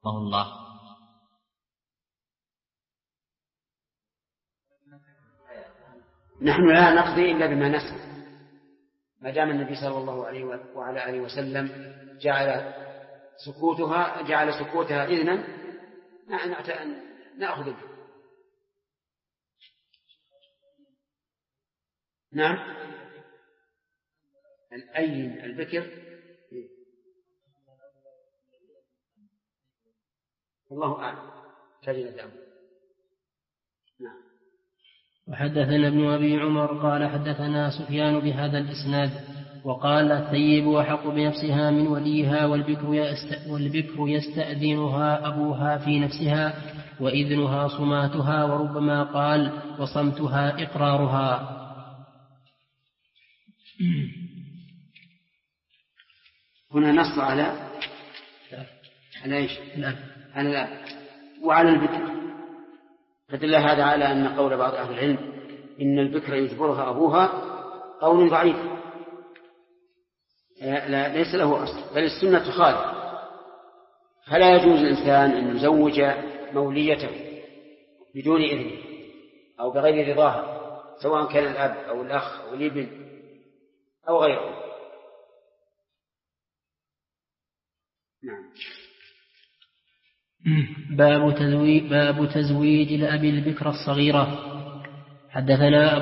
الله. نحن لا نقضي إلا بما نسمع، ما دام النبي صلى الله عليه وعلى آله وسلم جعل سكوتها إذنا نأخذ به. نعم. الأين البكر الله أعلم. نعم. وحدثنا ابن أبي عمر قال حدثنا سفيان بهذا الإسناد وقال الثيب أحق بنفسها من وليها والبكر يستأذنها أبوها في نفسها وإذنها صماتها وربما قال وصمتها إقرارها. هنا نص على إيش؟ على الأب وعلى البكر. فدل هذا على أن قول بعض أهل العلم إن البكر يجبرها أبوها قول ضعيف ليس له أصل، بل السنة تخالف. فلا يجوز الإنسان أن يزوج موليته بدون إذنه أو بغير رضاها، سواء كان الأب أو الأخ أو الابن أو غيره. نعم. باب تزويج الأب البكر الصغيرة. حدثنا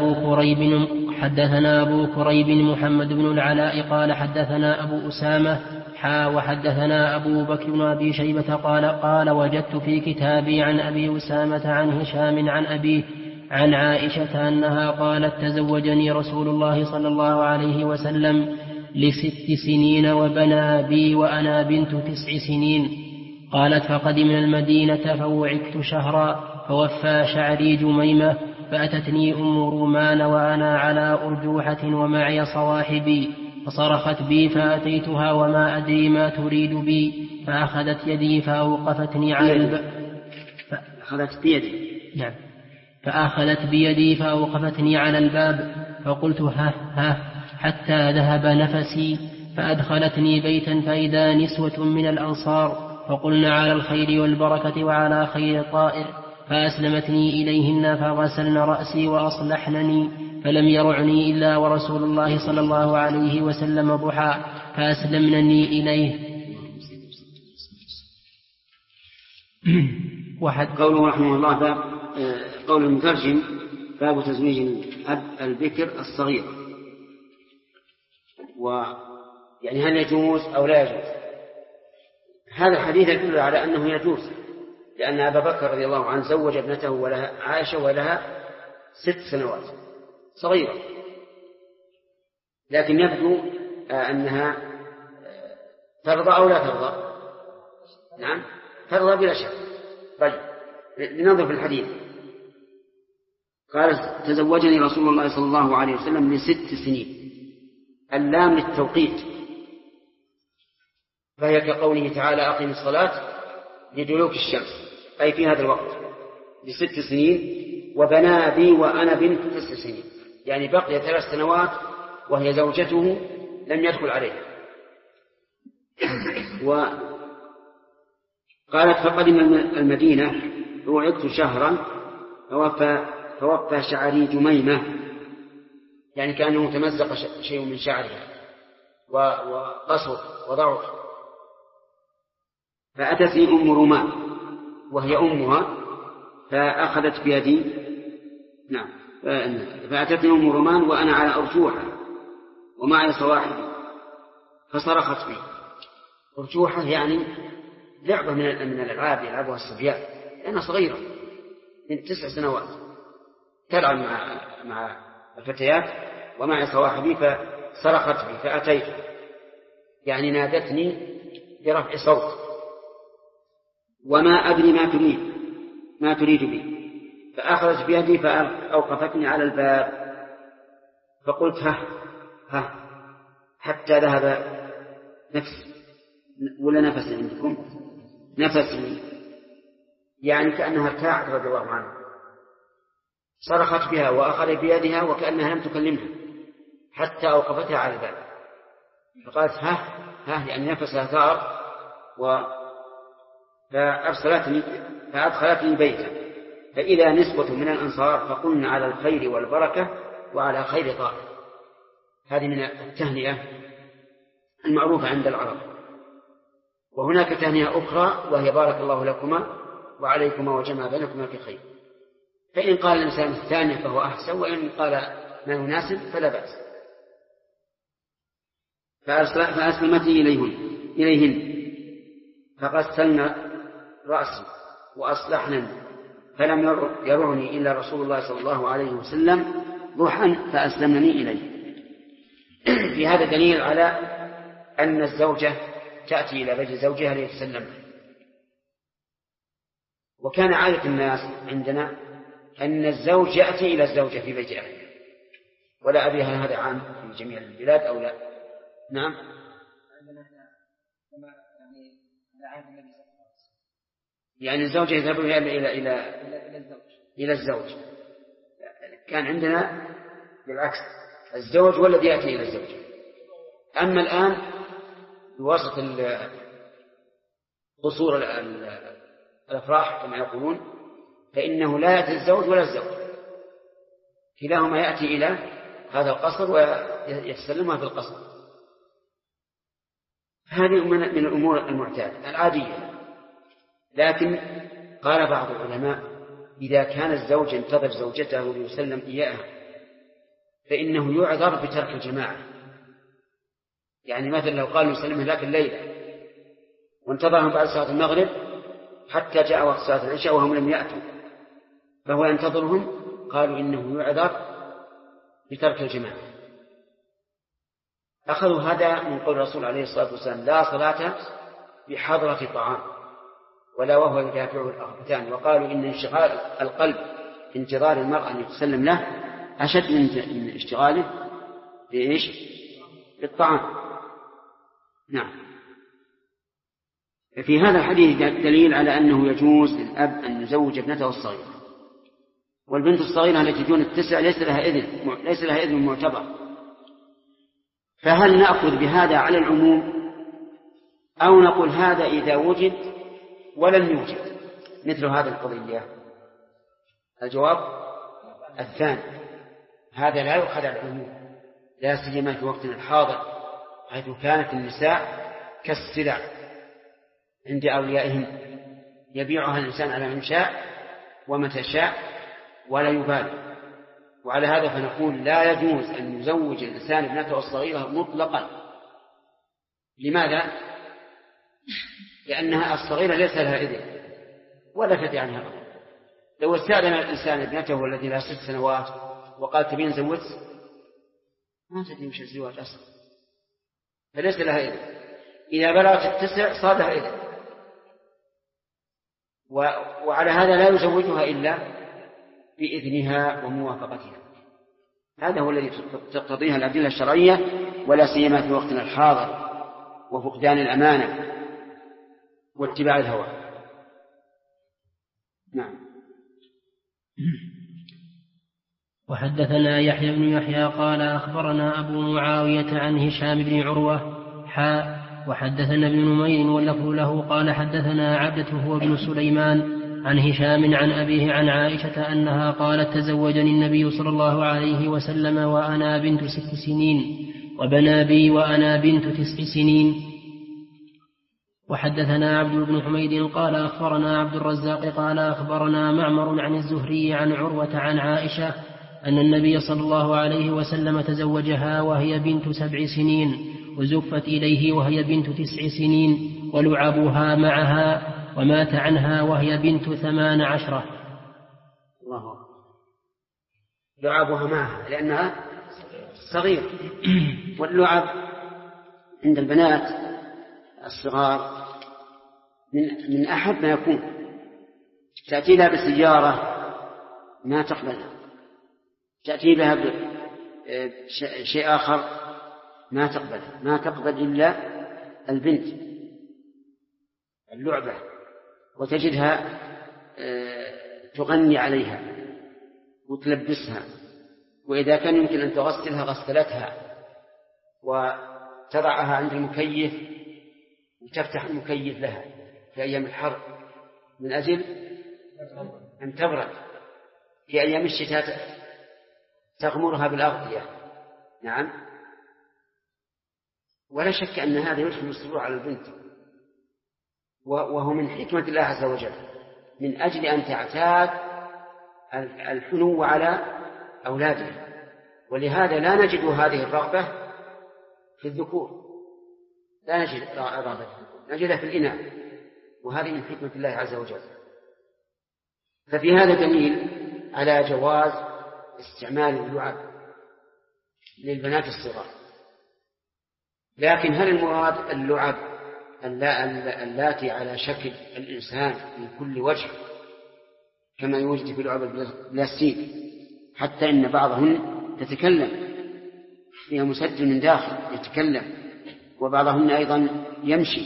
أبو كريب محمد بن العلاء قال حدثنا أبو أسامة وحدثنا أبو بكر بن أبي شيبة قال وجدت في كتابي عن أبي أسامة عن هشام عن أبيه عن عائشة أنها قالت تزوجني رسول الله صلى الله عليه وسلم ل6 سنين وبنى بي وأنا بنت 9 سنين. قالت فقدمنا المدينة فوعكت شهرا فوفى شعري جميمة فأتتني أم رومان وأنا على أرجوحة ومعي صواحبي فصرخت بي فأتيتها وما أدري ما تريد بي فأخذت يدي فأوقفتني على الباب. فأخذت بيدي فأوقفتني على الباب فقلت ها حتى ذهب نفسي فأدخلتني بيتا فإذا نسوة من الأنصار فقلنا على الخير والبركة وعلى خير طائر فأسلمتني إليهن فغسلن رأسي وأصلحنني فلم يرعني إلا ورسول الله صلى الله عليه وسلم ضحى فأسلمنني إليه. قوله رحمه الله باب قول المترجم باب تزويج الأب البكر الصغير. ويعني هل يجوز أو لا يجوز؟ هذا الحديث يدل على أنه يجوز، لأن أبا بكر رضي الله عنه زوج ابنته ولها عائشة ولها 6 سنوات صغيرة، لكن يبدو أنها ترضى أو لا ترضى. نعم ترضى بلا شك. طيب لننظر في الحديث. قال تزوجني رسول الله صلى الله عليه وسلم ل6 سنين، اللام للتوقيت، فهي كقوله تعالى أقم الصلاة لدلوك الشمس، أي في هذا الوقت ل6 سنين. وبنى بي وأنا بنت 9 سنين، يعني بقي 3 سنوات وهي زوجته لم يدخل عليها. وقالت فقدم المدينة فوعكت شهرا فوفى شعري جميمة، يعني كأنه تمزق شيء من شعرها وقصر وضعف. فأتتني أم رومان وهي أمها فأخذت بيدي. نعم. فأتتني أم رومان وأنا على أرجوحة ومعي صواحبي فصرخت بي. أرجوحة يعني لعبة من الألعاب يلعبها الصبيان، لأنها صغيرة من 9 سنوات تلعب مع الفتيات. ومعي صواحبي فصرخت بي فأتيت، يعني نادتني برفع صوت وما أدري ما تريد بي فأخذت بيدي فأوقفتني على الباب فقلت ها حتى ذهب نفسي ولا نفسي عندكم نفسي، يعني كأنها ارتاعت رضي الله عنها. صرخت بها وأخذت بيدها وكأنها لم تكلمها حتى أوقفتها على الباب فقالت ها يعني نفسها ثار فأدخلتني بيتا، فإذا نسبة من الأنصار فقلنا على الخير والبركة وعلى خير طائر. هذه من التهنئة المعروفة عند العرب. وهناك تهنئة أخرى وهي بارك الله لكما وعليكما وجمع بينكما في خير. فإن قال الإنسان الثاني فهو أحسن، وإن قال ما يناسب فلا بأس. فأسلمتني إليهن فغسلن رأسي وأصلحنني، فلم يرعني إلا رسول الله صلى الله عليه وسلم ضحى فأسلمني إليه. في هذا دليل على أن الزوجة تأتي إلى بيت زوجها ليتسلم. وكان عادة الناس عندنا أن الزوج يأتي إلى الزوجة في بيت أهله، ولا أدري هل هذا عام في جميع البلاد أو لا. نعم، يعني الزوجة يذهب إلى الزوج. كان عندنا بالعكس، الزوج هو الذي يأتي إلى الزوجة. أما الآن بواسطة قصور الأفراح كما يقولون، فإنه لا يأتي الزوج ولا الزوج، كلاهما يأتي إلى هذا القصر ويتسلمها في القصر. هذه من الأمور المعتادة العادية. لكن قال بعض العلماء إذا كان الزوج ينتظر زوجته ليسلم إياها فإنه يعذر بترك الجماعة. يعني مثلا لو قال يسلمها لك الليلة وانتظرهم بعد صلاة المغرب حتى جاء وقت صلاة العشاء وهم لم يأتوا، فهو ينتظرهم، قالوا إنه يعذر بترك الجماعة. أخذوا هذا من قول الرسول عليه الصلاة والسلام لا صلاة بحضرة طعام ولا وهو يدافعه الأخبثان، وقالوا إن انشغال القلب في انتظار المرأة أن يتسلم له أشد من اشتغاله بالطعام. نعم. في هذا الحديث دليل على أنه يجوز للأب أن يزوج ابنته الصغيرة، والبنت الصغيرة التي دون 9 ليس لها إذن معتبر. فهل نأخذ بهذا على العموم أو نقول هذا إذا وجد ولم يوجد مثل هذه القضية؟ الجواب الثاني، هذا لا يؤخذ على العموم، لا سيما في وقتنا الحاضر حيث كانت النساء كالسلع عند أوليائهم، يبيعها الإنسان على من شاء ومتى شاء ولا يبالي. وعلى هذا فنقول لا يجوز أن يزوج الإنسان ابنته الصغيرة مطلقا. لماذا؟ لأنها الصغيرة ليس لها إذن ولا تدري عنها أمر. لو استأذن الإنسان ابنته الذي لها 6 سنوات وقال تبين زوج، ما تدري وش الزواج أصلا، فليس لها إذن. إذا بلغت 9 صار لها إذن، وعلى هذا لا يزوجها إلا بإذنها وموافقتها. هذا هو الذي تقتضيها الأدلة الشرعية، ولا سيما في وقتنا الحاضر وفقدان الأمانة واتباع الهوى. نعم. وحدثنا يحيى بن يحيى قال أخبرنا أبو معاوية عن هشام بن عروة وحدثنا ابن نمير واللفظ له قال حدثنا عبدة هو بن سليمان عن هشام عن أبيه عن عائشة أنها قالت تزوجني النبي صلى الله عليه وسلم وأنا بنت 6 سنين وبنى بي وأنا بنت 9 سنين. وحدثنا عبد بن حميد قال أخبرنا عبد الرزاق قال أخبرنا معمر عن الزهري عن عروة عن عائشة أن النبي صلى الله عليه وسلم تزوجها وهي بنت 7 سنين وزفت إليه وهي بنت 9 سنين ولعبها معها ومات عنها وهي بنت 18. الله أكبر. لعبها معها لأنها صغيرة. واللعب عند البنات الصغار من أحب ما يكون. تأتي لها بسيارة ما تقبلها، تأتي لها بشيء آخر ما تقبلها، ما تقبل إلا البنت اللعبة، وتجدها تغني عليها وتلبسها، وإذا كان يمكن أن تغسلها غسلتها وتضعها عند المكيف وتفتح المكيف لها في أيام الحر من أجل أن تبرد في أيام الشتاء تغمرها بالأغطية. نعم. ولا شك أن هذا يدخل السرور على البنت، وهو من حكمة الله عز وجل، من أجل أن تعتاد الحنو على أولادها. ولهذا لا نجد هذه الرغبة في الذكور، لا نجد رغبة، نجدها في الإناث، وهذه من حكمة الله عز وجل. ففي هذا دليل على جواز استعمال اللعب للبنات الصغار. لكن هل المراد اللعب اللاتي على شكل الإنسان من كل وجه كما يوجد في لعب البلاستيك، حتى إن بعضهن تتكلم، فيها مسجل من داخل يتكلم، وبعضهن أيضا يمشي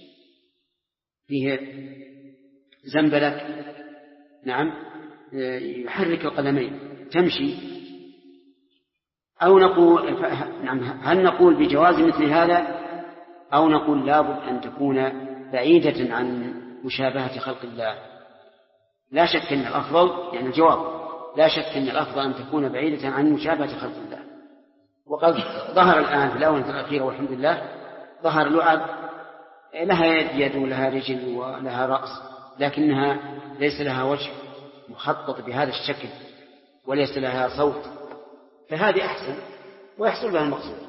فيه زنبلك، نعم، يحرك القدمين تمشي. أو نقول نعم، هل نقول بجواز مثل هذا، أو نقول لابد أن تكون بعيدة عن مشابهة خلق الله؟ لا شك أن الأفضل، يعني الجواب لا شك أن الأفضل أن تكون بعيدة عن مشابهة خلق الله. وقد ظهر الآن في الآونة الأخيرة والحمد لله ظهر لعب لها يد ولها رجل ولها رأس، لكنها ليس لها وجه مخطط بهذا الشكل وليس لها صوت، فهذه أحسن ويحصل بها المقصود.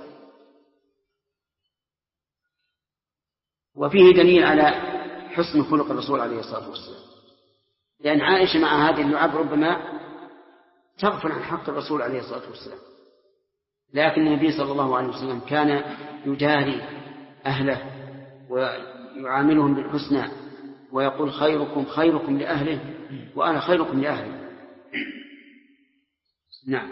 وفيه دليل على حسن خلق الرسول عليه الصلاة والسلام، لأن عائشة مع هذه اللعب ربما تغفل عن حق الرسول عليه الصلاة والسلام، لكن النبي صلى الله عليه وسلم كان يجاري أهله ويعاملهم بالحسنى، ويقول خيركم خيركم لأهله وأنا خيركم لأهلي. نعم.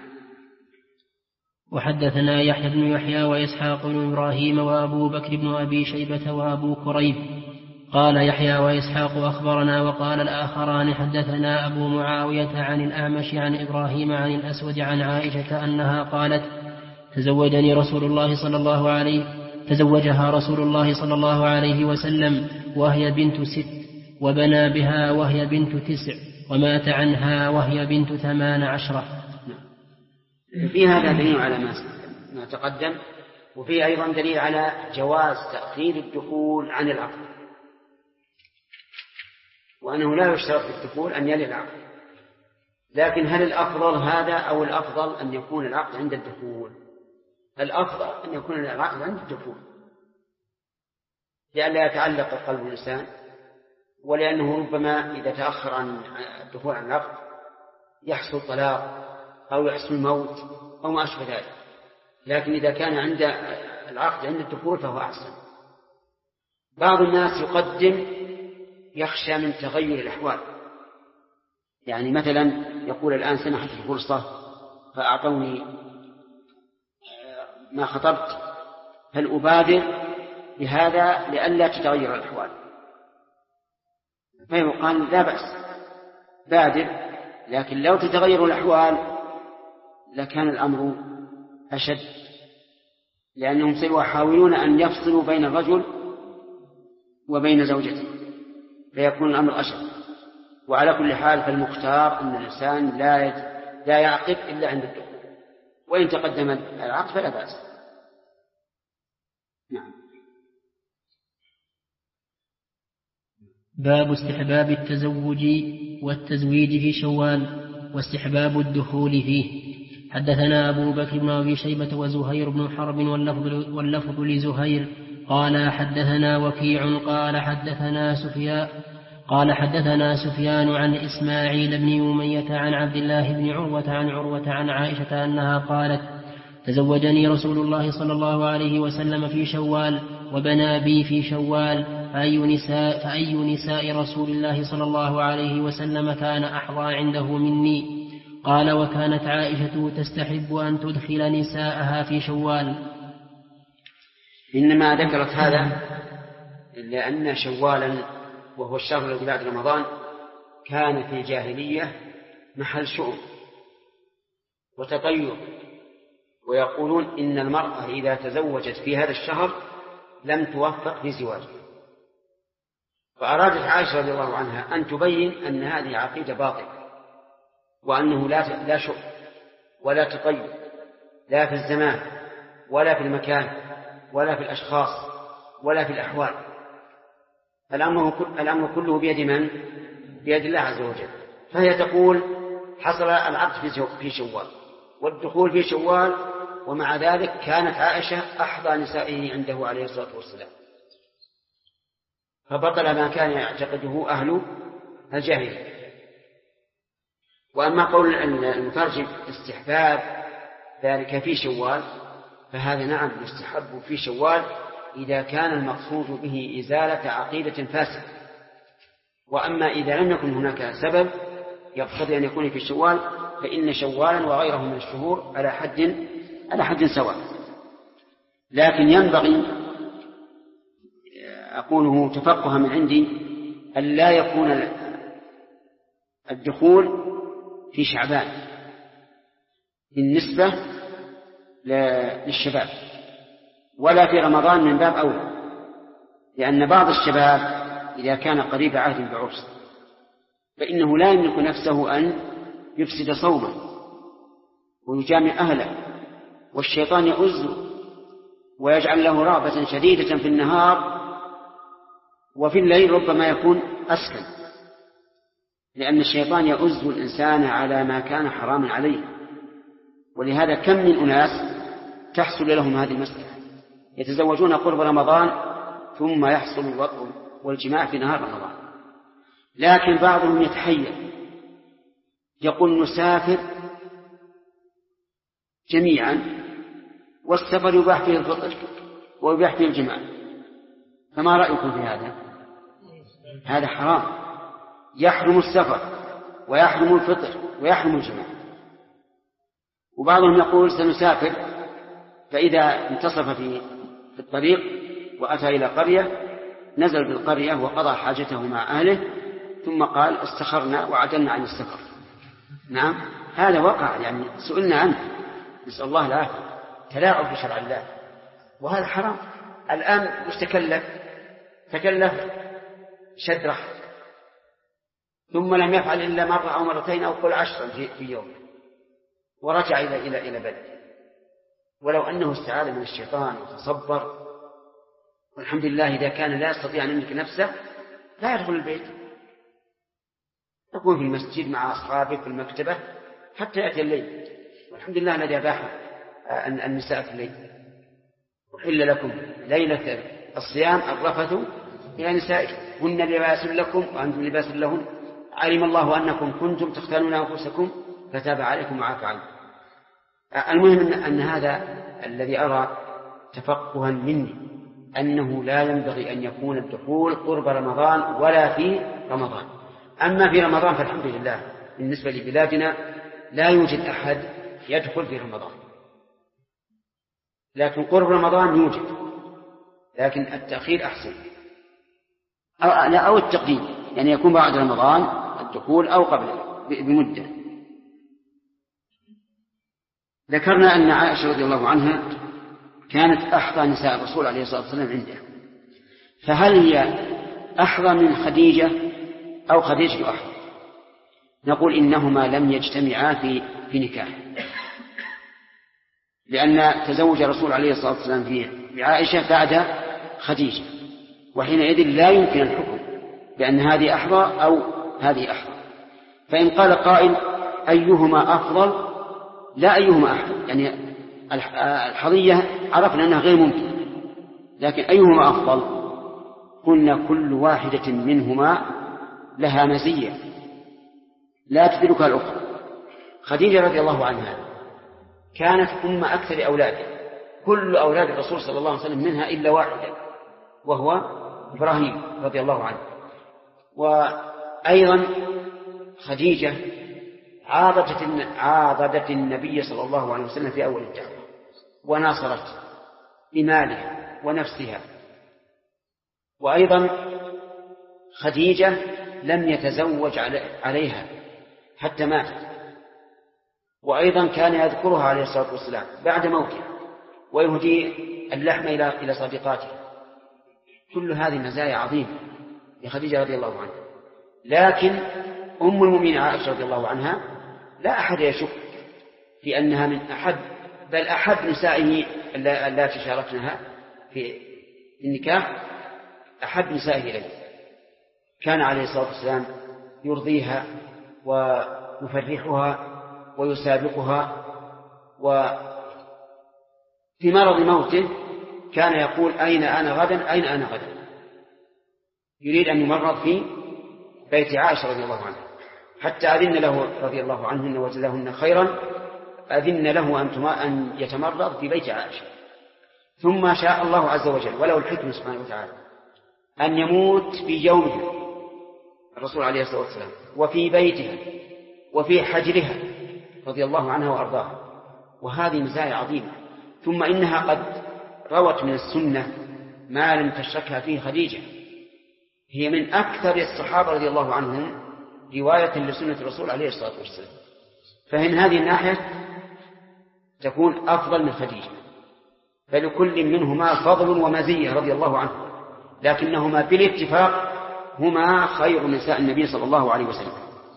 وحدثنا يحيى بن يحيى وإسحاق بن إبراهيم وأبو بكر بن أبي شيبة وأبو كريب. قال يحيى وإسحاق أخبرنا، وقال الآخران حدثنا أبو معاوية عن الأعمش عن إبراهيم عن الأسود عن عائشة أنها قالت تزوجها رسول الله صلى الله عليه وسلم وهي بنت 6، وبنى بها وهي بنت 9، ومات عنها وهي بنت 18. في هذا دليل على ما تقدم، وفي أيضا دليل على جواز تأخير الدخول عن العقد، وأنه لا يشترط في الدخول أن يلي العقد. لكن هل الأفضل هذا أو الأفضل أن يكون العقد عند الدخول؟ الأفضل أن يكون العقد عند الدخول، لئلا يتعلق قلب الإنسان، ولأنه ربما إذا تأخر عن الدخول عن العقد يحصل طلاق أو يحصل موت أو ما أشبه ذلك. لكن إذا كان عند العقد عند الدخول فهو أحسن. بعض الناس يقدم يخشى من تغير الأحوال، يعني مثلا يقول الآن سنحت الفرصة فأعطوني ما خطبت، هل أبادر بهذا لئلا تتغير الأحوال؟ فيقال لا بأس، بادر، لكن لو تتغير الأحوال لكان الأمر أشد، لأنهم سيحاولون أن يفصلوا بين الرجل وبين زوجته فيكون الأمر أشد. وعلى كل حال فالمختار أن الإنسان لا يعقد إلا عند الدخول، وإن تقدم العقد فلا بأس. نعم. باب استحباب التزوج والتزويج في شوال واستحباب الدخول فيه. حدثنا أبو بكر بن أبي شيبة وزهير بن حرب واللفظ لزهير قال حدثنا وكيع قال حدثنا سفيان عن إسماعيل بن أمية عن عبد الله بن عروة عن عائشة أنها قالت تزوجني رسول الله صلى الله عليه وسلم في شوال وبنى بي في شوال، فأي نساء رسول الله صلى الله عليه وسلم كان أحظى عنده مني؟ قال وكانت عائشة تستحب أن تدخل نساءها في شوال. إنما ذكرت هذا لأن شوالا وهو الشهر الذي بعد رمضان كان في الجاهلية محل شؤم وتطير، ويقولون إن المرأة إذا تزوجت في هذا الشهر لم توفق في زواجها، فأرادت عائشة رضي الله عنها أن تبين أن هذه عقيدة باطلة، وأنه لا شؤم ولا تقيد، لا في الزمان ولا في المكان ولا في الأشخاص ولا في الأحوال. الأمر كله بيد من؟ بيد الله عز وجل. فهي تقول حصل العقد في شوال والدخول في شوال، ومع ذلك كانت عائشة أحظى نسائه عنده عليه الصلاة والسلام، فبطل ما كان يعتقده أهل الجاهلية. وأما قول المترجم استحباب ذلك في شوال، فهذا نعم يستحب في شوال إذا كان المقصود به إزالة عقيدة فاسدة. وأما إذا لم يكن هناك سبب يقتضي أن يكون في شوال، فإن شوالا وغيره من الشهور على حد سواء. لكن ينبغي، أقوله تفقها من عندي، أن لا يكون الدخول في شعبان بالنسبة للشباب، ولا في رمضان من باب أولى، لأن بعض الشباب إذا كان قريب عهد بعرس فإنه لا يملك نفسه أن يفسد صومه ويجامع أهله، والشيطان يؤزه ويجعل له رغبة شديدة في النهار، وفي الليل ربما يكون أسكن، لأن الشيطان يؤز الإنسان على ما كان حراما عليه. ولهذا كم من أناس تحصل لهم هذه المسألة، يتزوجون قرب رمضان ثم يحصل الوطء والجماع في نهار رمضان. لكن بعضهم يتحير يقول نسافر جميعا والسفر يباح فيه الفطر ويباح فيه الجماع، فما رأيكم في هذا؟ هذا حرام، يحرم السفر ويحرم الفطر ويحرم الجماع. وبعضهم يقول سنسافر، فإذا انتصف في الطريق وأتى إلى قرية نزل بالقرية وقضى حاجته مع أهله، ثم قال استخرنا وعدلنا عن السفر. نعم هذا وقع، يعني سئلنا عنه، نسأل الله العافية، تلاعب بشرع الله، وهذا حرام. الآن مش تكلف شدرة ثم لم يفعل إلا مرة أو مرتين أو قل 10 في يوم، ورجع إلى بلده، ولو أنه استعاذ من الشيطان وتصبر، والحمد لله إذا كان لا يستطيع أن يملك نفسه لا يدخل البيت، يكون في المسجد مع أصحابه في المكتبة حتى يأتي الليل. والحمد لله الذي أباح النساء في الليل، وحل لكم ليلة الصيام الرفث إلى نسائكم هن لباس لكم وأنتم لباس لهن علم الله أنكم كنتم تختانون أنفسكم فتاب عليكم وعفى عنكم. المهم أن هذا الذي أرى تفقها مني أنه لا ينبغي أن يكون الدخول قرب رمضان ولا في رمضان. أما في رمضان فالحمد لله بالنسبة لبلادنا لا يوجد أحد يدخل في رمضان، لكن قرب رمضان يوجد، لكن التأخير أحسن أو التقديم، يعني يكون بعد رمضان الدخول أو قبله بمدة. ذكرنا أن عائشة رضي الله عنها كانت أحظى نساء الرسول عليه الصلاة والسلام عنده، فهل هي أحظى من خديجة أو خديجة أحظى؟ نقول إنهما لم يجتمعا في نكاح، لأن تزوج الرسول عليه الصلاة والسلام بعائشة بعد خديجة، وحينئذ لا يمكن الحكم بأن هذه أحظى أو هذه أحظى. فإن قال قائل أيهما أفضل، لا أيهما أحظى، يعني الحظية عرفنا أنها غير ممكن، لكن أيهما أفضل؟ قلنا كل واحدة منهما لها مزية لا تدركها الأخرى. خديجة رضي الله عنها كانت أم أكثر أولاده، كل أولاد الرسول صلى الله عليه وسلم منها إلا واحدة وهو إبراهيم رضي الله عنه. وأيضا خديجة عاضدت النبي صلى الله عليه وسلم في أول الدعوة وناصرت بمالها ونفسها. وأيضا خديجة لم يتزوج عليها حتى ماتت، وأيضا كان يذكرها عليه الصلاة والسلام بعد موته ويهدي اللحم إلى صديقاته. كل هذه مزايا عظيمة لخديجة رضي الله عنها. لكن أم المؤمنين عائشة رضي الله عنها لا أحد يشك في أنها من أحب بل أحب نسائه التي شاركنها في النكاح، أحب نسائه إليه. كان عليه الصلاة والسلام يرضيها ويفرحها ويسابقها، وفي مرض موته كان يقول أين أنا غدا أين أنا غدا، يريد أن يمرض في بيت عائشة رضي الله عنها، حتى أذن له رضي الله عنهن وجزاهن خيرا، أذن له أن يتمرض في بيت عائشة. ثم شاء الله عز وجل وله الحكمة سبحانه وتعالى أن يموت في يومها الرسول عليه الصلاة والسلام وفي بيتها وفي حجرها رضي الله عنها وأرضاها، وهذه مزايا عظيمة. ثم إنها قد روت من السنة ما لم تشركها فيه خديجة، هي من أكثر الصحابة رضي الله عنهم رواية لسنة الرسول عليه الصلاة والسلام، فإن هذه الناحية تكون أفضل من خديجة، فلكل منهما فضل ومزية رضي الله عنه، لكنهما بالاتفاق هما خير نساء النبي صلى الله عليه وسلم.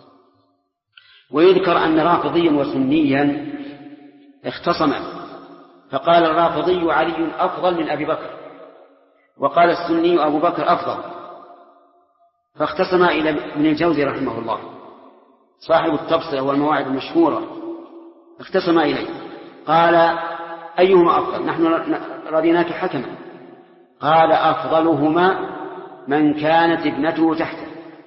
ويذكر أن رافضيا وسنيا اختصما، فقال الرافضي علي أفضل من أبي بكر، وقال السني أبو بكر أفضل، فاختصم إلى ابن الجوزي رحمه الله صاحب التبصرة والمواعظ المشهورة، اختصم إليه قال أيهما أفضل؟ نحن رضيناك حكما. قال أفضلهما من كانت ابنته تحته.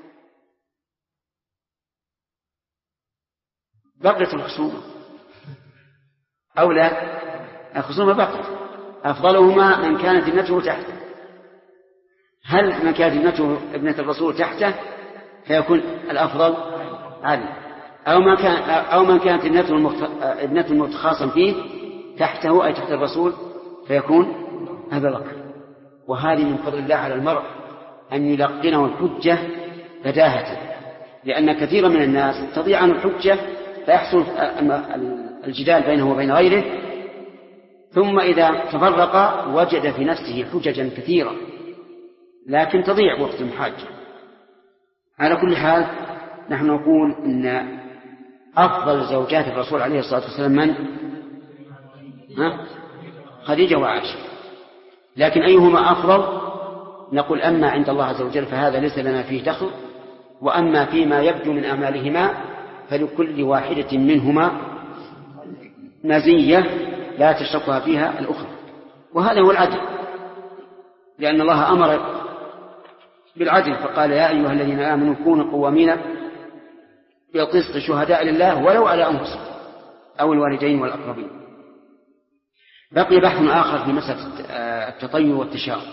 بقيت الخصومة أو لا؟ الخصومة بقيت. أفضلهما من كانت ابنته تحته. هل من كانت ابنة الرسول تحته فيكون الأفضل علي، أو من كانت ابنة المتخاصم فيه تحته أي تحت الرسول فيكون أبا بكر. وهذه من فضل الله على المرء أن يلقنه الحجة بداهة، لأن كثيرا من الناس تضيع عنه الحجة فيحصل الجدال بينه وبين غيره، ثم إذا تفرق وجد في نفسه حججا كثيرة لكن تضيع وقت المحاجة. على كل حال نحن نقول إن أفضل زوجات الرسول عليه الصلاة والسلام من؟ خديجة وعائشة. لكن أيهما أفضل؟ نقول أما عند الله عز وجل فهذا ليس لنا فيه دخل، وأما فيما يبدو من أعمالهما فلكل واحدة منهما مزية لا تشركها فيها الأخرى، وهذا هو العدل، لأن الله أمر بالعدل فقال يا أيها الذين آمنوا كونوا قوامين بالقسط شهداء لله ولو على أنفسهم أو الوالدين والأقربين. بقي بحث آخر في مسألة التطير والتشاؤم.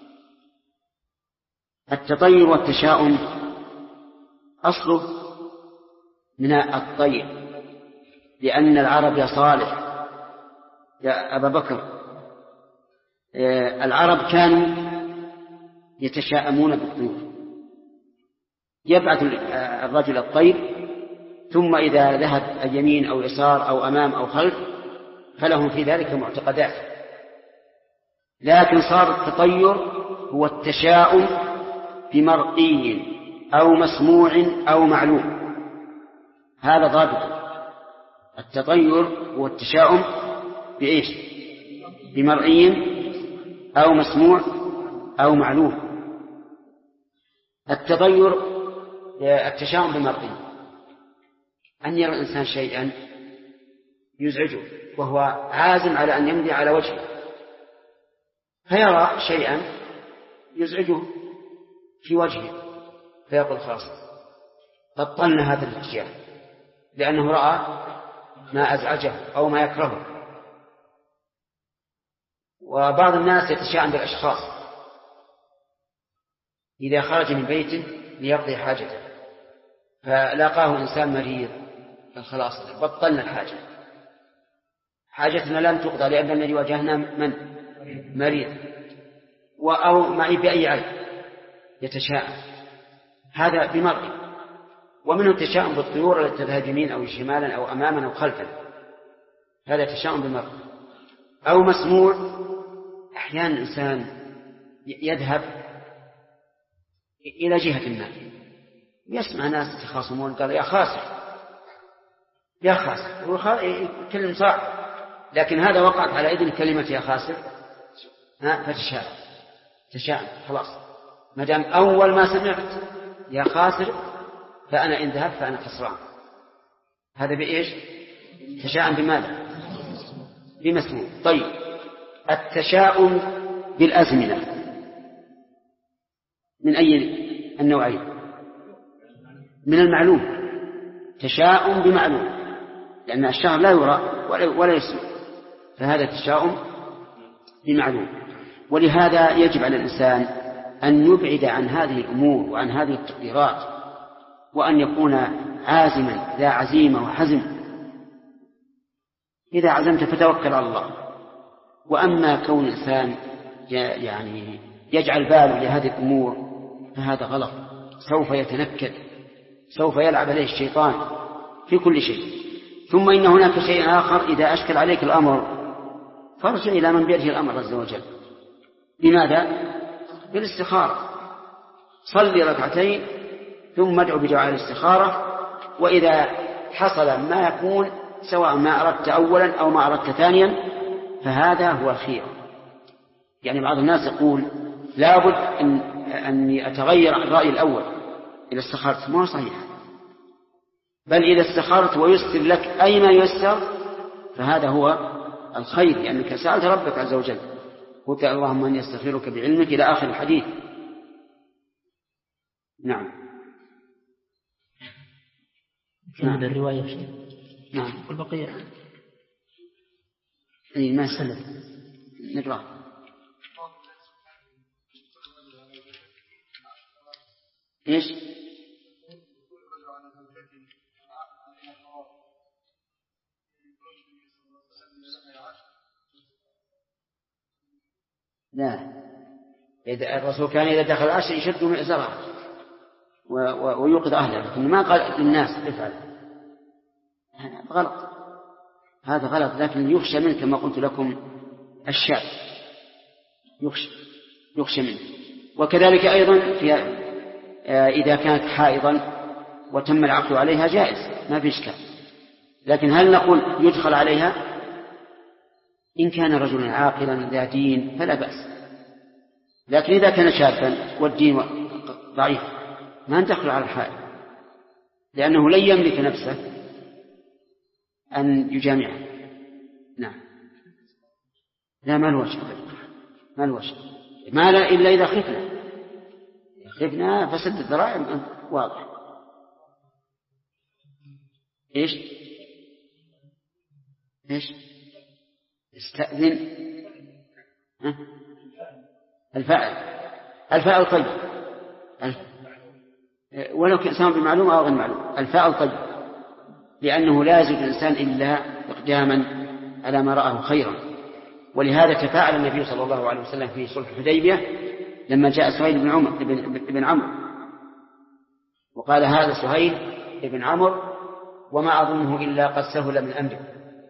التطير والتشاؤم أصله من الطير، لأن العرب يا صالح يا أبا بكر العرب كانوا يتشاءمون بالطيور، يبعث الرجل الطير ثم إذا ذهب اليمين أو يسار أو أمام أو خلف فلهم في ذلك معتقدات. لكن صار التطير هو التشاؤم بمرئي أو مسموع أو معلوم، هذا ضابط. التطير هو التشاؤم بإيش؟ بمرئي أو مسموع أو معلوم. التطير التشاؤم بمرئي أن يرى الإنسان شيئا يزعجه وهو عازم على أن يمضي على وجهه، فيرى شيئا يزعجه في وجهه فيقول خلاص بطلنا هذا الاتجاه لأنه رأى ما أزعجه أو ما يكرهه. وبعض الناس يتشاءم بالأشخاص، إذا خرج من بيته ليقضي حاجته فلاقاه إنسان مريض خلاص بطلنا الحاجة، حاجتنا لم تقضى لأن الذي واجهنا من مريض أو معي بأي عيب، يتشاءم هذا بمرئي. ومنه التشاؤم بالطيور التي تذهب يمين أو شمالا أو أماما أو خلفا، هذا تشاؤم بمرئي. أو مسموع، أحيانا الإنسان يذهب إلى جهة ما، يسمع ناس يتخاصمون قال يا خاسر يا خاسر، كلمة صعب، لكن هذا وقعت على إذن كلمة يا خاسر فتشاءم خلاص، ما دام أول ما سمعت يا خاسر فأنا إن ذهبت فأنا خسران. هذا بإيش؟ تشاءم بماذا؟ بمسموع. طيب التشاؤم بالأزمنة من أي النوعين؟ من المعلوم، تشاؤم بمعلوم، لأن الشهر لا يرى ولا يسمع، فهذا تشاؤم بمعلوم. ولهذا يجب على الإنسان أن يبعد عن هذه الأمور وعن هذه التقديرات، وأن يكون عازما ذا عزيمة وحزم. إذا عزمت فتوكل على الله. وأما كون الإنسان يعني يجعل باله لهذه الأمور فهذا غلط، سوف يتنكد، سوف يلعب عليه الشيطان في كل شيء. ثم إن هناك شيء آخر، إذا أشكل عليك الأمر فارجع إلى من بيده الأمر عز وجل. لماذا؟ بالاستخارة. صلي ركعتين ثم ادعو بدعاء الاستخارة، وإذا حصل ما يكون سواء ما أردت أولا أو ما أردت ثانيا فهذا هو الخير. يعني بعض الناس يقول لابد أني أتغير عن الرأي الأول إذا استخرت. ما هو صحيح، بل إذا استخرت ويسر لك أي ما يسر فهذا هو الخير، لأنك سألت ربك عز وجل، قلت اللهم أني أستغفرك بعلمك إلى آخر الحديث. نعم. كمل الرواية شيء. نعم. والبقية أي ما سلم نقرأ. إيش؟ لا، إذا الرسول كان إذا دخل العشر يشد من إزاره ويوقظ أهله، لكن ما قال للناس افعل. غلط، هذا غلط. لكن يخشى منه كما قلت لكم الشاب يخشى منه. وكذلك أيضا إذا كانت حائضا وتم العقد عليها جائز، ما في إشكال. لكن هل نقول يدخل عليها؟ إن كان رجلا عاقلا ذا دين فلا بأس، لكن إذا كان شابا والدين ضعيف ما ندخل على الحائض، لأنه لن يملك نفسه أن يجامعها. نعم. لا، ما الوجه، ما الوجه، ما لا إلا إذا خفنا فسد الذرائع واضح. إيش استأذن الفاء طيب، ولو كان سواء بمعلوم أو غير معلوم، الفاء طيب، لأنه لا يزيد الإنسان إلا إقداما على ما رآه خيرا. ولهذا تفاعل النبي صلى الله عليه وسلم في صلح الحديبية لما جاء سهيل بن عمرو وقال هذا سهيل بن عمرو وما أظنه إلا قد سهل من أمره.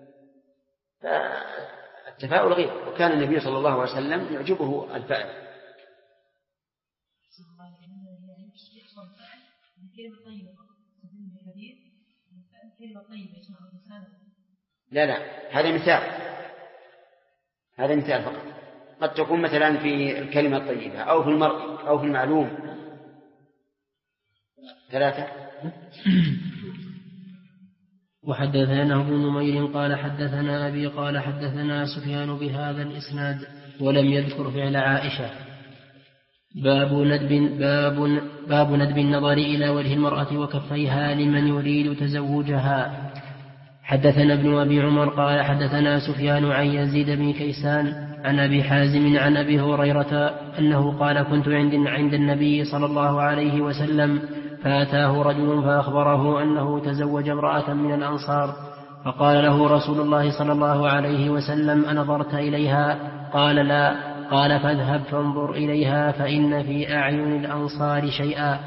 فالتفاؤل غير، وكان النبي صلى الله عليه وسلم يعجبه الفأل. لا، هذا مثال فقط. قد تكون مثلا في الكلمة الطيبة أو في المرء أو في المعلوم. 3. وحدثنا ابن نمير قال حدثنا أبي قال حدثنا سفيان بهذا الإسناد ولم يذكر فعل عائشة. باب ندب النظر إلى وجه المرأة وكفيها لمن يريد تزوجها. حدثنا ابن أبي عمر قال حدثنا سفيان عن يزيد بن كيسان عن أبي حازم عن أبي هريرة أنه قال كنت عند النبي صلى الله عليه وسلم فأتاه رجل فأخبره أنه تزوج امرأة من الأنصار، فقال له رسول الله صلى الله عليه وسلم أنظرت إليها؟ قال لا. قال فاذهب فانظر إليها فإن في أعين الأنصار شيئا.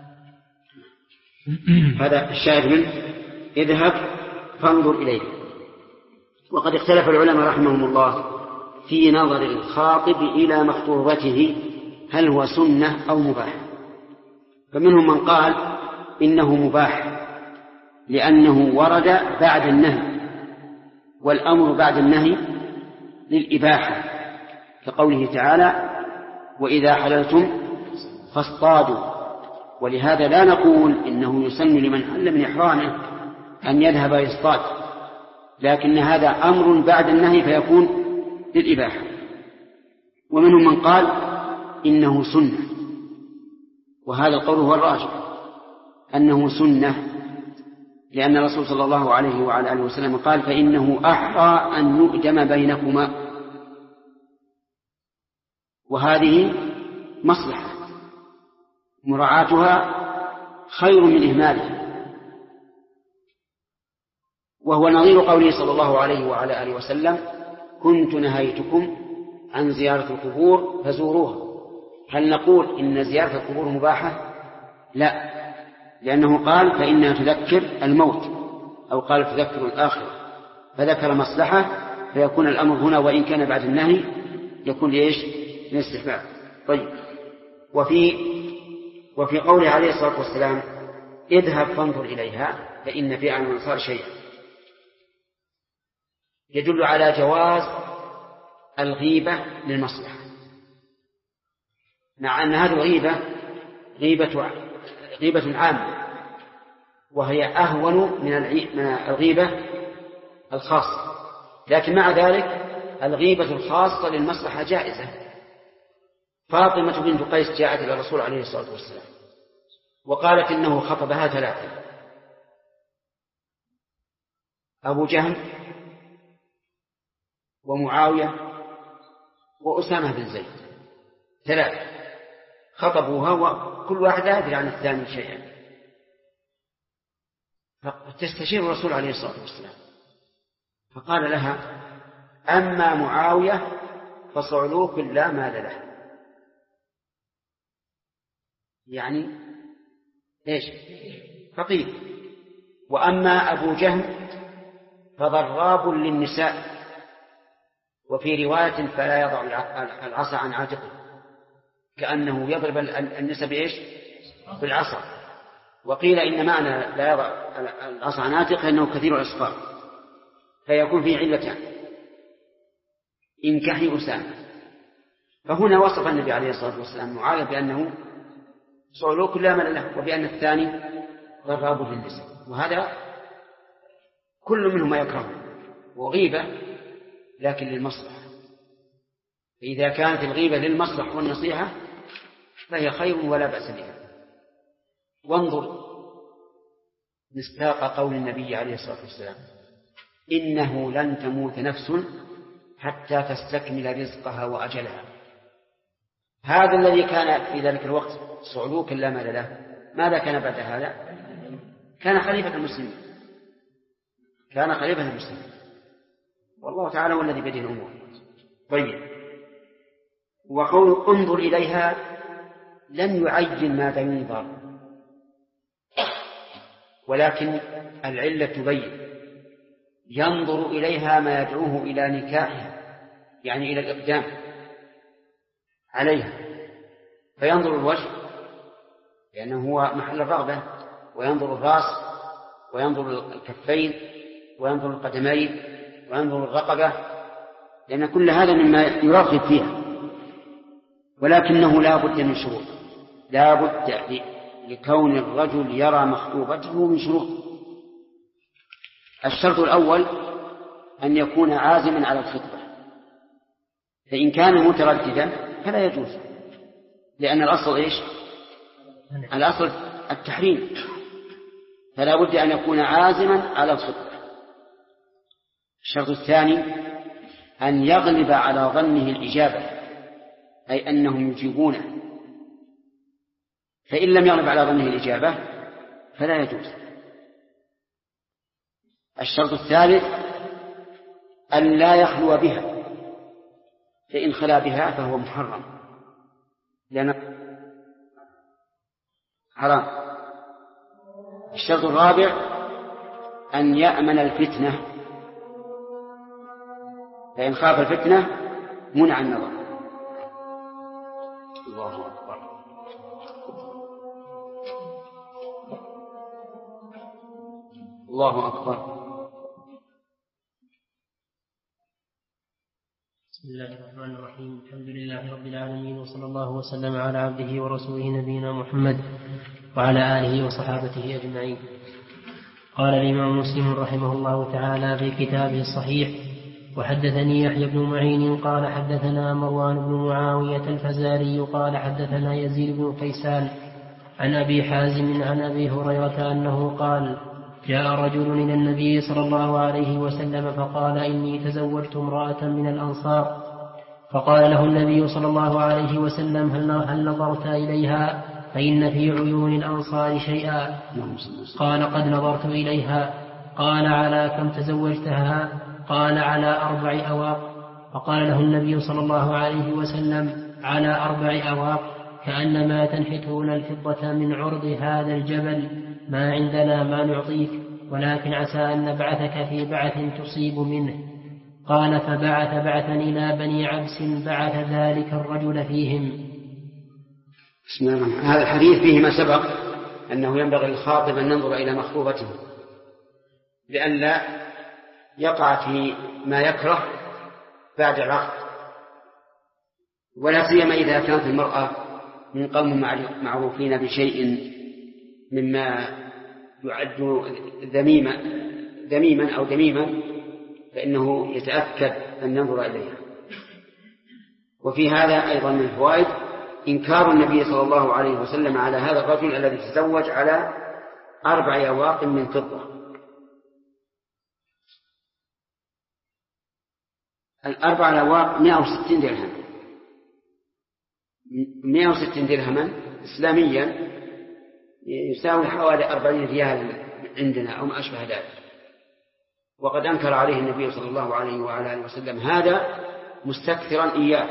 هذا الشاهد منه اذهب فانظر إليه. وقد اختلف العلماء رحمهم الله في نظر الخاطب إلى مخطوبته هل هو سنة أو مباح. فمنهم من قال إنه مباح لأنه ورد بعد النهي، والأمر بعد النهي للإباحة، كقوله تعالى وإذا حللتم فاصطادوا. ولهذا لا نقول إنه يسن لمن حل من إحرامه أن يذهب يصطاد، لكن هذا أمر بعد النهي فيكون للإباحة. ومنهم من قال إنه سنة، وهذا القول هو الراجح أنه سنة، لأن الرسول صلى الله عليه وعلى آله وسلم قال فإنه أحرى أن يؤدم بينكما، وهذه مصلحة مراعاتها خير من إهمالها. وهو نظير قوله صلى الله عليه وعلى آله وسلم كنت نهيتكم عن زيارة القبور فزوروها. هل نقول إن زيارة القبور مباحة؟ لا، لأنه قال فإنها تذكر الموت، أو قال تذكر الآخرة، فذكر مصلحة، فيكون الأمر هنا وإن كان بعد النهي يكون لإيش؟ للاستحباب. طيب، وفي قوله عليه الصلاة والسلام اذهب فانظر إليها فإن في عن الأنصار شيئا، يدل على جواز الغيبة للمصلحة، مع أن هذه الغيبة غيبة عامة، وهي أهون من الغيبة الخاصة، لكن مع ذلك الغيبة الخاصة للمصلحة جائزة. فاطمة بنت قيس جاءت إلى الرسول عليه الصلاة والسلام وقالت إنه خطبها 3: أبو جهل ومعاوية وأسامة بن زيد، 3 خطبوها وكل واحد لا يدري عن الثاني شيئا. فتستشير الرسول عليه الصلاة والسلام فقال لها أما معاوية فصعلوك لا مال له، يعني إيش؟ فقير. وأما أبو جهل فضراب للنساء، وفي رواية فلا يضع العصا عن عاتقه، كأنه يضرب النساء بإيش؟ بالعصا. وقيل إن معنى لا يضع العصا عن عاتقه أنه كثير الأسفار، فيكون فيه علتان: انكحي أسامة. فهنا وصف النبي عليه الصلاة والسلام معاوية بأنه صعلوك لا مال له، وبأن الثاني ضراب للنساء، وهذا كل منهما يكرهه وغيبة لكن للمصلحة. فإذا كانت الغيبة للمصلحة والنصيحة فهي خير ولا بأس بها. وانظر مصداق قول النبي عليه الصلاة والسلام إنه لن تموت نفس حتى تستكمل رزقها وأجلها. هذا الذي كان في ذلك الوقت صعلوك لا مال له، ماذا كان بعد هذا؟ كان خليفة المسلمين، والله تعالى هو الذي بيده الأمور. طيب، وقول انظر إليها لم يعين ماذا ينظر، ولكن العلة تبين ينظر إليها ما يدعوه إلى نكاحها، يعني إلى الإقدام عليها، فينظر الوجه لأنه هو محل الرغبة، وينظر الرأس، وينظر الكفين، وينظر القدمين، وينظر الرقبة، لأن كل هذا مما يرغب فيها. ولكنه لا بد من شروط، لا بد لكون الرجل يرى مخطوبته من شروط. الشرط الأول أن يكون عازما على الخطبة، فإن كان مترددا فلا يجوز، لأن الأصل إيش؟ الأصل التحريم، فلا بد أن يكون عازما على الخطبة. الشرط الثاني أن يغلب على ظنه الإجابة، أي أنهم يجيبونه، فإن لم يغلب على ظنه الإجابة فلا يجوز. الشرط الثالث أن لا يخلو بها، فإن خلا بها فهو محرم لأنه حرام. الشرط الرابع أن يأمن الفتنة، فإن خاف الفتنة منع النظر. الله أكبر. الله أكبر. بسم الله الرحمن الرحيم. الحمد لله رب العالمين، وصلى الله وسلم على عبده ورسوله نبينا محمد وعلى آله وصحابته أجمعين. قال الإمام مسلم رحمه الله تعالى في كتابه الصحيح: وحدثني يحيى بن معين قال حدثنا مروان بن معاوية الفزاري قال حدثنا يزيد بن كيسان عن أبي حازم عن أبي هريرة أنه قال: جاء رجل إلى النبي صلى الله عليه وسلم فقال: إني تزوجت امرأة من الأنصار. فقال له النبي صلى الله عليه وسلم: هل نظرت إليها؟ فإن في عيون الأنصار شيئا. قال: قد نظرت إليها. قال: على كم تزوجتها؟ قال: على 4 أواق. فقال له النبي صلى الله عليه وسلم: على 4 أواق، كأنما تنحتون الفضة من عرض هذا الجبل، ما عندنا ما نعطيك، ولكن عسى أن نبعثك في بعث تصيب منه. قال: فبعث بعثا إلى بني عبس بعث ذلك الرجل فيهم. بسم الله الرحمن الرحيم. هذا الحديث فيه ما سبق أنه ينبغي للخاطب أن ينظر إلى مخطوبته لئلا يقع في ما يكره بعد العقد، ولا سيما إذا كانت المرأة من قوم معروفين بشيء مما يعد ذميما أو دميما، فإنه يتأكد أن ينظر إليها. وفي هذا أيضا من الفوائد إنكار النبي صلى الله عليه وسلم على هذا الرجل الذي تزوج على 4 أواق من فضة. 4 أواق 160 درهم، 160 درهما إسلاميا يساوي حوالي 40 ريال عندنا أو ما أشبه ذلك. وقد أنكر عليه النبي صلى الله عليه وعلى آله وسلم هذا مستكثرا إياه،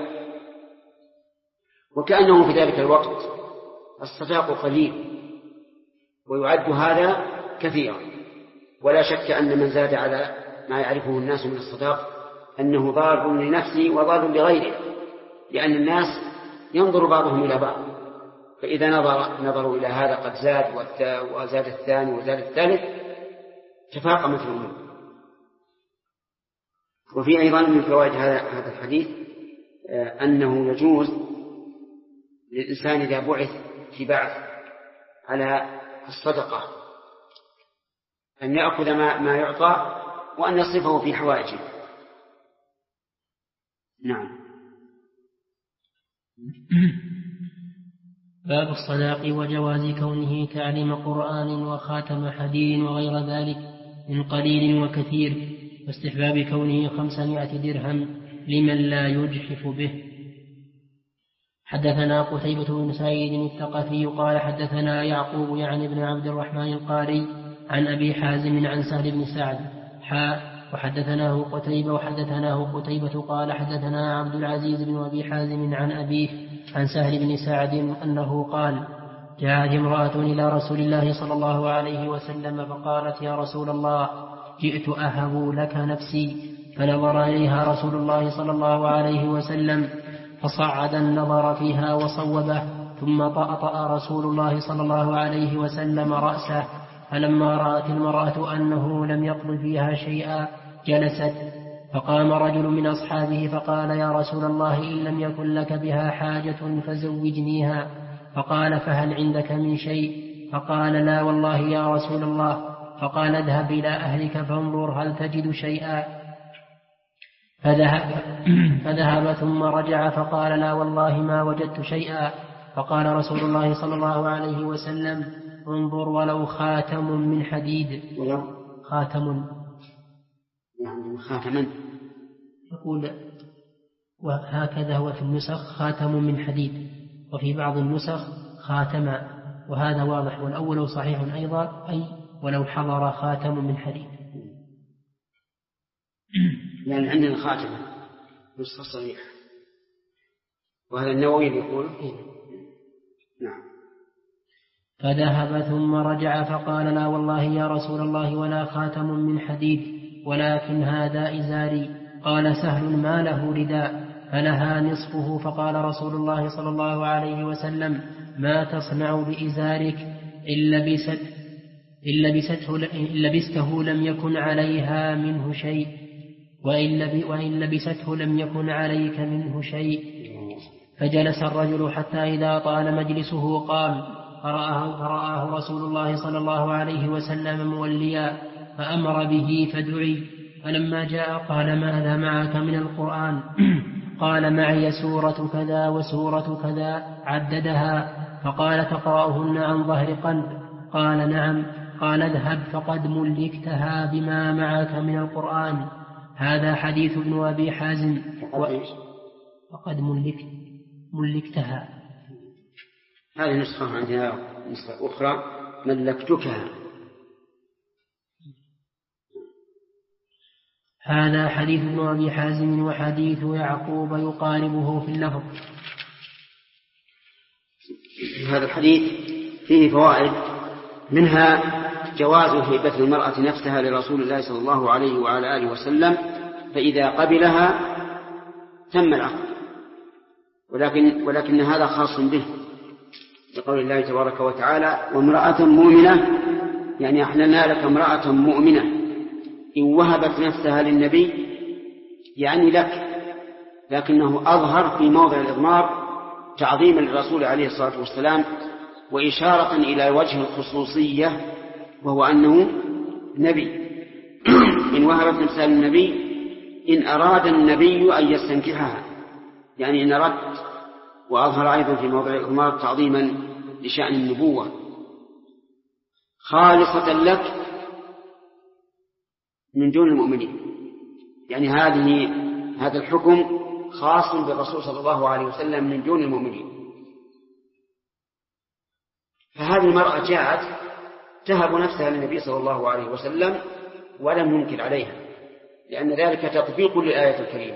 وكأنه في ذلك الوقت الصداق قليل ويعد هذا كثيرا. ولا شك أن من زاد على ما يعرفه الناس من الصداق أنه ضار لنفسه وضار لغيره، لأن الناس ينظر بعضهم إلى بعض، فإذا نظروا إلى هذا قد زاد وزاد الثاني وزاد الثالث تفاقمت الأمور. وفي أيضا من فوائد هذا الحديث أنه يجوز للإنسان إذا بعث في بعث على الصدقة أن يأخذ ما يعطى وأن يصرفه في حوائجه. نعم. باب الصداق وجواز كونه تعليم قرآن وخاتم حديد وغير ذلك من قليل وكثير، واستحباب كونه 500 درهم لمن لا يجحف به. حدثنا قتيبة بن سعيد الثقفي قال حدثنا يعقوب يعني بن عبد الرحمن القاري عن أبي حازم عن سهل بن سعد وحدثناه قتيبة قال حدثنا عبد العزيز بن أبي حازم عن أبيه عن سهل بن سعد أنه قال: جاءت امرأة إلى رسول الله صلى الله عليه وسلم فقالت: يا رسول الله، جئت أهب لك نفسي. فنظر إليها رسول الله صلى الله عليه وسلم فصعد النظر فيها وصوبه، ثم طأطأ رسول الله صلى الله عليه وسلم رأسه. فلما رأت المرأة أنه لم يقض فيها شيئا جلست، فقام رجل من أصحابه فقال: يا رسول الله، إن لم يكن لك بها حاجة فزوجنيها. فقال: فهل عندك من شيء؟ فقال: لا والله يا رسول الله. فقال: اذهب إلى أهلك فانظر هل تجد شيئا. فذهب ثم رجع فقال: لا والله ما وجدت شيئا. فقال رسول الله صلى الله عليه وسلم: انظر ولو خاتم من حديد. خاتم يعني خاتما يقول، وهكذا هو في النسخ خاتم من حديد، وفي بعض النسخ خاتما، وهذا واضح، والأول صحيح أيضا، أي ولو حضر خاتم من حديد. يعني عندنا خاتمة نسخة صحيح، وهذا النووي يقول نعم. فذهب ثم رجع فقال: لا والله يا رسول الله ولا خاتم من حديد، ولكن هذا إزاري. قال سهل: ما له رداء؟ فلها نصفه. فقال رسول الله صلى الله عليه وسلم: ما تصنع بإزارك؟ إن لبست إن لبسته لم يكن عليها منه شيء، وإن لبسته لم يكن عليك منه شيء. فجلس الرجل حتى إذا طال مجلسه قام، فرآه رسول الله صلى الله عليه وسلم موليا، فأمر به فدعي. فلما جاء قال: ماذا معك من القرآن؟ قال: معي سورة كذا وسورة كذا، عددها. فقال: تقرأهن عن ظهر قلب؟ قال: نعم. قال: اذهب فقد ملكتها بما معك من القرآن. هذا حديث ابن أبي حازم. فقد ملكتها. هذه نسخة عندنا، نسخة أخرى ملكتكها. هذا حديث ابن أبي حازم وحديث يعقوب يقاربه في اللفظ. هذا الحديث فيه فوائد، منها جواز هبة المرأة نفسها لرسول الله صلى الله عليه وعلى آله وسلم، فإذا قبلها تم العقد، ولكن هذا خاص به، لقول الله تبارك وتعالى: وامرأة مؤمنة، يعني أحللنا لك امرأة مؤمنة إن وهبت نفسها للنبي، يعني لك، لكنه أظهر في موضع الإضمار تعظيما للرسول عليه الصلاة والسلام، وإشارة إلى وجه الخصوصية، وهو أنه نبي. إن وهبت نفسها للنبي إن أراد النبي أن يستنكحها، يعني إن أردت، وأظهر أيضا في موضع الإضمار تعظيما لشأن النبوة، خالصة لك من دون المؤمنين، يعني هذا الحكم خاص بالرسول صلى الله عليه وسلم من دون المؤمنين. فهذه المرأة جاءت تهب نفسها للنبي صلى الله عليه وسلم ولم ينكر عليها، لأن ذلك تطبيق للآية الكريمة.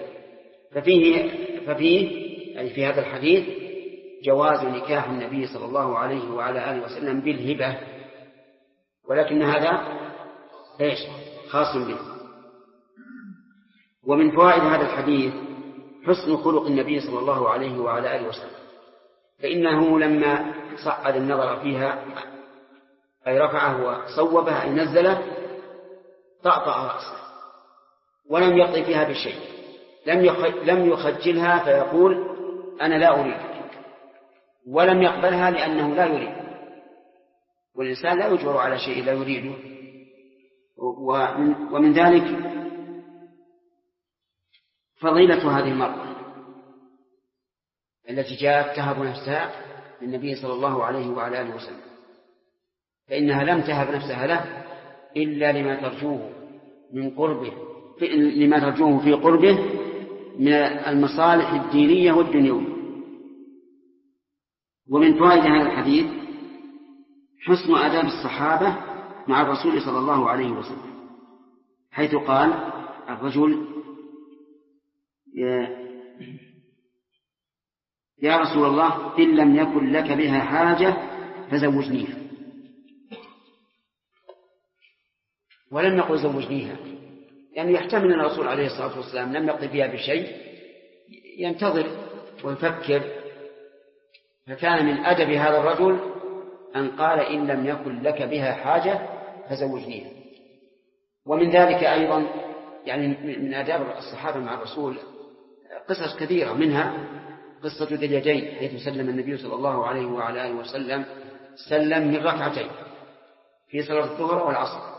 ففيه أي في هذا الحديث جواز نكاح النبي صلى الله عليه وعلى آله وسلم بالهبة، ولكن هذا ليش خاص به. ومن فوائد هذا الحديث حسن خلق النبي صلى الله عليه وعلى آله وسلم، فإنه لما صعد النظر فيها أي رفعه وصوبها أي نزله طأطأ رأسه ولم يقضي فيها بشيء، لم يخجلها فيقول أنا لا أريدك، ولم يقبلها لأنه لا يريد، والإنسان لا يجبر على شيء لا يريده. ومن ذلك فضيلة هذه المرأة التي جاءت تهب نفسها للنبي صلى الله عليه وعلى آله وسلم، فإنها لم تهب نفسها له إلا لما ترجوه من قربه، لما ترجوه في قربه من المصالح الدينية والدنيوية. ومن فوائد هذا الحديث حسن آداب الصحابة مع الرسول صلى الله عليه وسلم، حيث قال الرجل: يا رسول الله إن لم يكن لك بها حاجة فزوجنيها، ولم يقل زوجنيها، يعني يحتمل أن الرسول عليه الصلاة والسلام لم يقضي بها بشيء، ينتظر ويفكر. فكان من أدب هذا الرجل أن قال: إن لم يكن لك بها حاجة فزوجنيها. ومن ذلك أيضا يعني من آداب الصحابة مع الرسول قصص كثيرة، منها قصة ذي اليدين، حيث سلم النبي صلى الله عليه وعلى آله وسلم سلم من ركعتين في صلاة الظهر والعصر،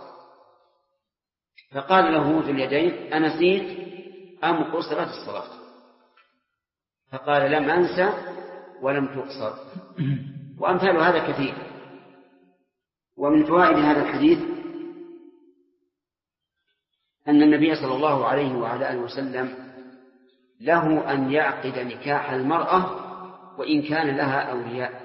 فقال له ذو اليدين: أنسيت أم قصرت الصلاة؟ فقال: لم أنسى ولم تقصر. وأمثال هذا كثير. ومن فوائد هذا الحديث أن النبي صلى الله عليه وعلى آله وسلم له أن يعقد نكاح المرأة وإن كان لها أولياء،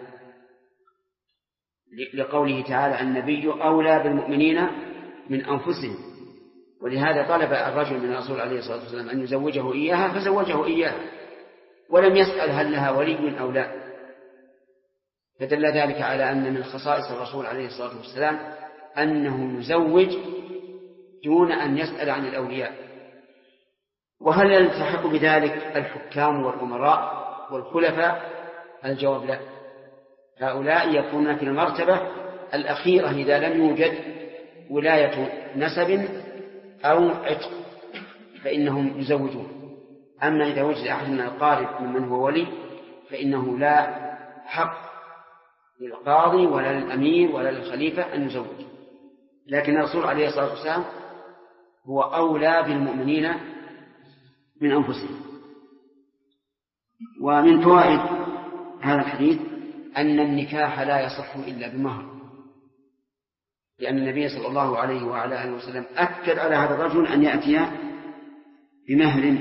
لقوله تعالى: النبي أولى بالمؤمنين من أنفسهم. ولهذا طلب الرجل من الرسول عليه الصلاة والسلام أن يزوجه إياها فزوجه إياها، ولم يسأل هل لها ولي أو لا. فدل ذلك على أن من خصائص الرسول عليه الصلاة والسلام أنه يزوج دون أن يسأل عن الأولياء. وهل يلتحق بذلك الحكام والأمراء والخلفاء؟ الجواب لا، هؤلاء يكونون في المرتبة الأخيرة إذا لم يوجد ولاية نسب أو عتق فإنهم يزوجون. أما إذا وجد أحد من الأقارب ممن هو ولي فإنه لا حق للقاضي ولا للأمير ولا للخليفة أن يزوج. لكن الرسول عليه الصلاة والسلام هو أولى بالمؤمنين من أنفسهم. ومن فوائد هذا الحديث أن النكاح لا يصح إلا بمهر، لأن النبي صلى الله عليه وعلى آله وسلم أكد على هذا الرجل أن يأتي بمهر.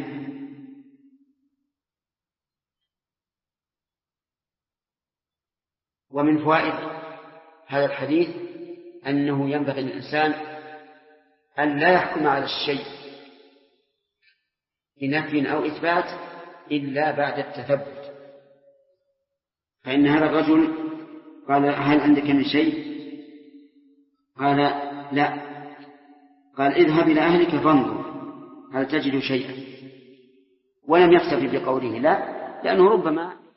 ومن فوائد هذا الحديث أنه ينبغي للإنسان أن لا يحكم على الشيء بنفي أو إثبات إلا بعد التثبت. فإن هذا الرجل قال هل عندك من شيء؟ قال لا. قال اذهب إلى أهلك فانظر هل تجد شيئا، ولم يكتفي بقوله لا، لأنه ربما